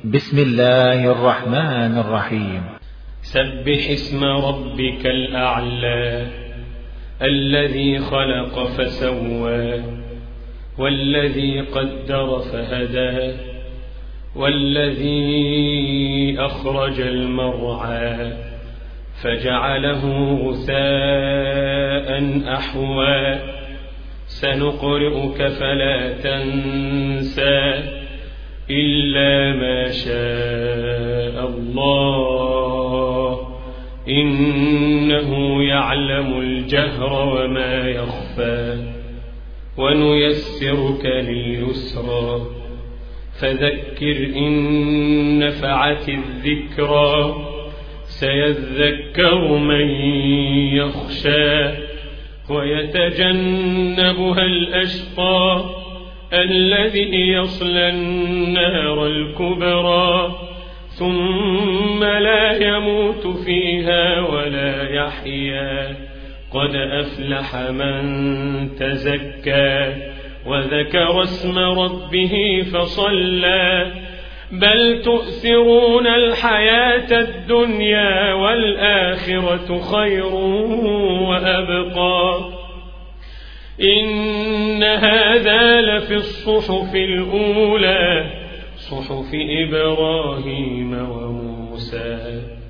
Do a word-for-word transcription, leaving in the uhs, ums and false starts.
بسم الله الرحمن الرحيم. سبح اسم ربك الأعلى الذي خلق فسوى والذي قدر فهدى والذي أخرج المرعى فجعله غثاء أحوى سنقرئك فلا تنسى إلا ما شاء الله إنه يعلم الجهر وما يخفى ونيسرك لليسرى فذكر إن نفعت الذكرى سيذكر من يخشى ويتجنبها الأشقى الذي يصلى النار الكبرى ثم لا يموت فيها ولا يحيا قد أفلح من تزكى وذكر اسم ربه فصلى بل تؤثرون الحياة الدنيا والآخرة خير وأبقى إن هذا لفي الصحف الأولى صحف إبراهيم وموسى.